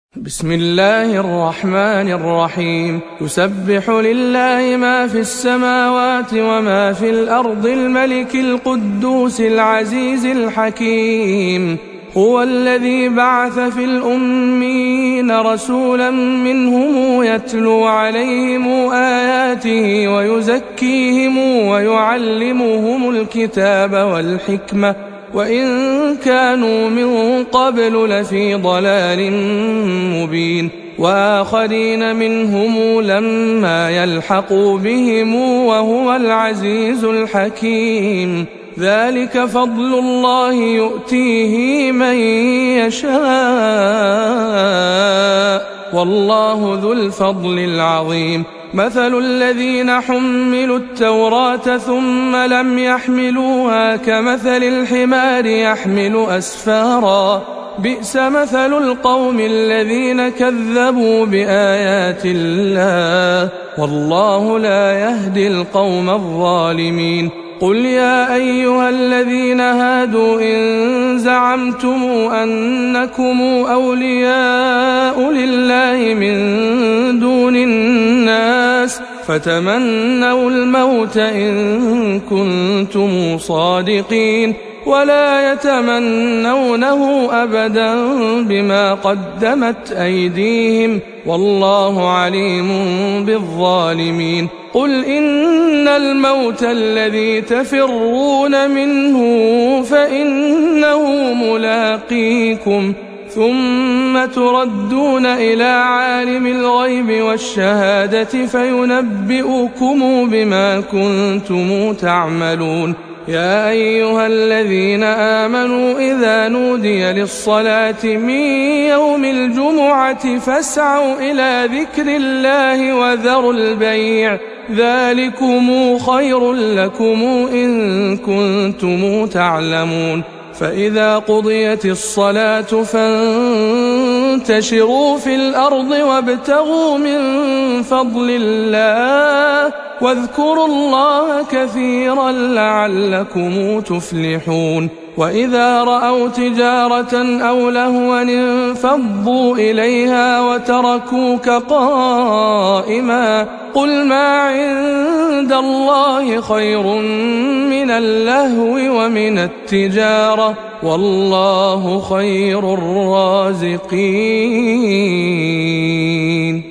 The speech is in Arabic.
بسم الله الرحمن الرحيم. يسبح لله ما في السماوات وما في الأرض الملك القدوس العزيز الحكيم. هو الذي بعث في الأميين رسولا منهم يتلو عليهم آياته ويزكيهم ويعلمهم الكتاب والحكمة وإن كانوا من قبل لفي ضلال مبين. وآخرين منهم لما يلحقوا بهم وهو العزيز الحكيم. ذلك فضل الله يؤتيه من يشاء والله ذو الفضل العظيم. مثل الذين حملوا التوراة ثم لم يحملوها كمثل الحمار يحمل أسفارا بئس مثل القوم الذين كذبوا بآيات الله والله لا يهدي القوم الظالمين. قل يا أيها الذين هادوا إن زعمتم أنكم أولياء لله من دون الناس فتمنوا الموت إن كنتم صادقين ولا يتمنونه أبدا بما قدمت أيديهم والله عليم بالظالمين. قل إن الموت الذي تفرون منه فإنه ملاقيكم ثم تردون إلى عالم الغيب والشهادة فينبئكم بما كنتم تعملون. يا أيها الذين آمنوا إذا نودي للصلاة من يوم الجمعة فاسعوا إلى ذكر الله وذروا البيع ذلكم خير لكم إن كنتم تعلمون. فإذا قضيت الصلاة فانتشروا في الأرض وابتغوا من فضل الله واذكروا الله كثيرا لعلكم تفلحون. وإذا رأوا تجارة أو لهوا انفضوا إليها وتركوك قائما قل ما عند الله خير من اللهو ومن التجارة والله خير الرازقين.